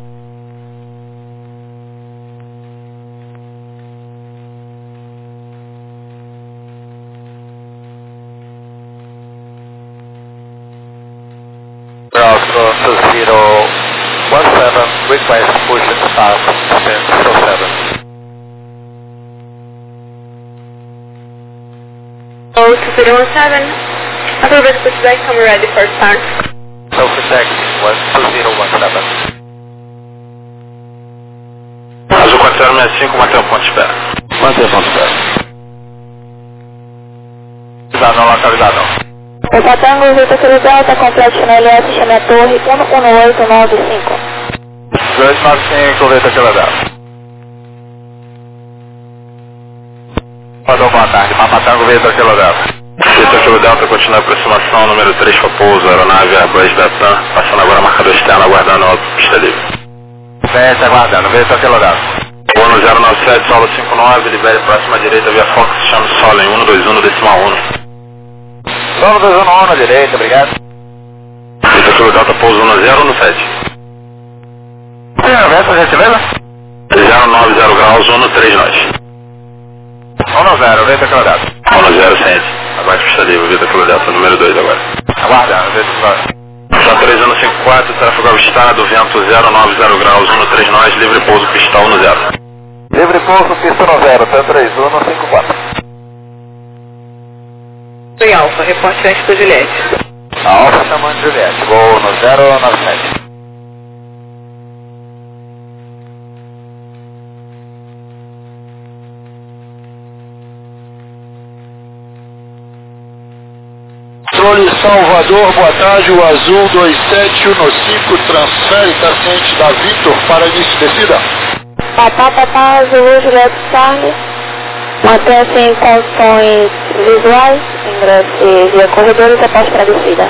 Bravo, zero one seven, request push and start, descent zero seven. Oh, two zero one seven, approval pushback, come ready for start. So protect, two zero one seven. Azul quatro zero seis cinco, mantém o ponto de espera. Mantém o ponto de espera. Localizado não, localizado não. Papatango, Vitor Kilo Delta, complexo na L S, chame a torre um um oito nove cinco. dois nove cinco, Vitor Kilo Delta. Mandou boa tarde, Papatango, Vitor Kilo Delta. Vitor Kilo Delta, continua a aproximação, número três para pouso, aeronave Airbus da TAM, passando agora marcador externo, aguardando a pista livre. Sete, aguardando, Vitor Kilo Delta. Voo no zero nove sete, solo cinco nove, libere próxima direita via Fox, chame solo em um dois um, decimal um. Solo dois um um na direita, obrigado. Vitor Kilo Delta, pouso no zero um sete. Tem a versa, gentileza? zero nove zero graus, um no três nós. um no zero, vento acordado. um no zero, sente. Abaixo pista livre, vento acordado, número dois agora. Aguardando, vento acordado. São três um no cinco quatro, tráfego avistado, vento zero nove zero graus, um no três nós, livre pouso, pista um no zero. Livre pouso, pista no zero, T três um no cinco quatro. Oi, Alfa, reporte antes do Juliette. Alfa chamando Juliette, voo no zero nove sete. Controle Salvador, boa tarde, o Azul dois sete um no cinco, transfere, está ciente da Vitor para início de descida. Papá, papá, Azul, Juliette Charlie. Mantém-se em condições visuais, ingresse via corredores após para a descida.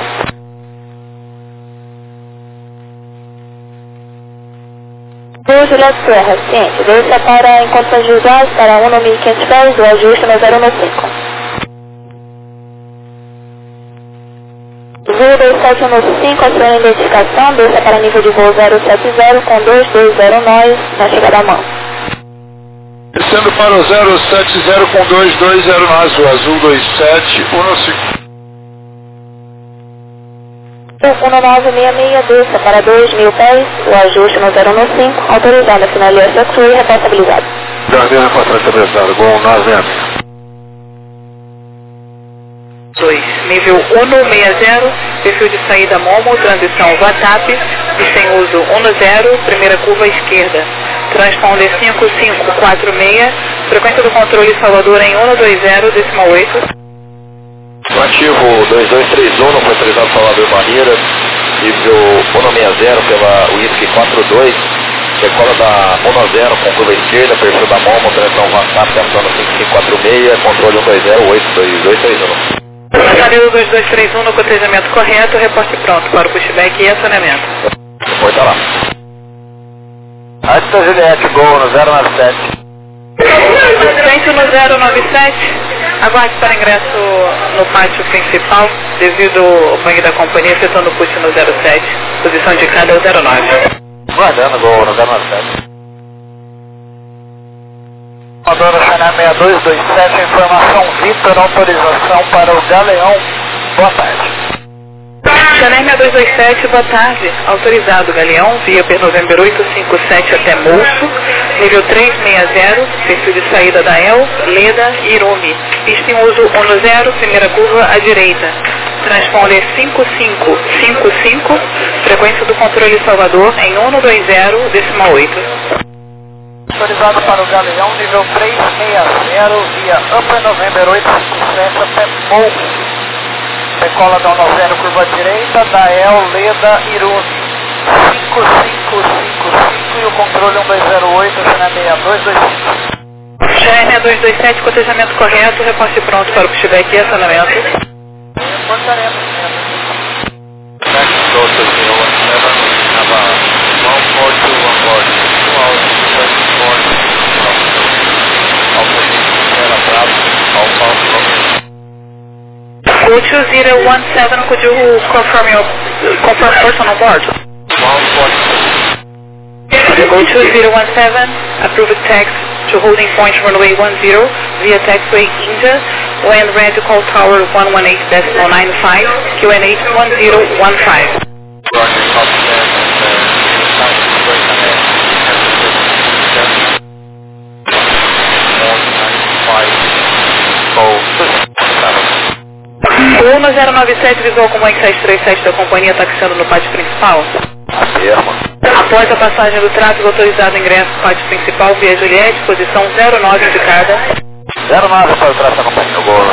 Azul, Juliette Serra, ciente, desça para em condições visuais para um no mil e quinhentos pés, do ajuste no zero no cinco. Azul dois sete um no cinco, a sua identificação, desça para nível de voo zero sete zero com dois dois zero nós na chegada à mão. Descendo para o zero sete zero com dois dois zero nós, o Azul dois sete um no cinco. um nove seis seis, desça para dois mil pés, o ajuste no zero no cinco, autorizado a finalização e responsabilizado. Jardim reportagem estabilizado, bom nove seis seis. dois, nível um seis zero, perfil de saída Momo, transição VATAP, pista em uso um zero, primeira curva esquerda, transponder cinco cinco quatro seis, frequência do controle Salvador em um dois zero, decimal oito. Ativo dois dois três um, não foi autorizado Salvador Barreira, nível um seis zero pela Whisky quatro dois, decola da um zero com curva esquerda, perfil da Momo, transição VATAP, ação cinco cinco quatro seis, controle um dois zero oito dois dois três um. Passageiro dois dois três um no cotejamento correto, reporte pronto para o pushback e acionamento. Reporta lá. Antes da Juliette, gol no zero nove sete. Frente no zero nove sete, aguarde para ingresso no pátio principal, devido ao banho da companhia, efetuando o push no zero sete, posição indicada é o zero nove. Guardando, gol no zero nove sete. Comandante China seis dois dois sete, informação Vitor, autorização para o Galeão, boa tarde. China seis dois dois sete, boa tarde, autorizado Galeão, via per November oito cinco sete até Moço, nível três seis zero, perfil de saída da El, Leda e Irumi, pista em uso um zero, primeira curva à direita, transponder cinco cinco cinco cinco, frequência do controle Salvador em um dois zero, decimal oito. Autorizado para o Galeão, nível três seis zero, via Upper November oito cinco sete até Moço. Decola da um zero, curva direita, da El, Leda, Irumi. cinco cinco cinco cinco e o controle um dois zero oito, China seis dois dois cinco. China seis dois dois sete, cotejamento correto, reporte pronto para o pushback e acionamento. Reportaremos. Next Delta zero one seven, have a one four two one four, two hours, twenty-four, Alpha Sierra Bravo, Alpha Alpha. Go two zero one seven, could you confirm your confirm person on board? one four two. Go two zero one seven, approved text to holding point runway one zero via taxiway India, land ready to call tower one one eight decimal nine five, Q N H one zero one five. Roger, copy that, and uh, time to break on that. O um zero nove sete, visual comum sete três sete da companhia, taxiando no pátio principal. Afirma. Após a passagem do tráfego, autorizado ingresso no pátio principal via Juliette, posição zero nove indicada. zero nove para o tráfego da companhia, gol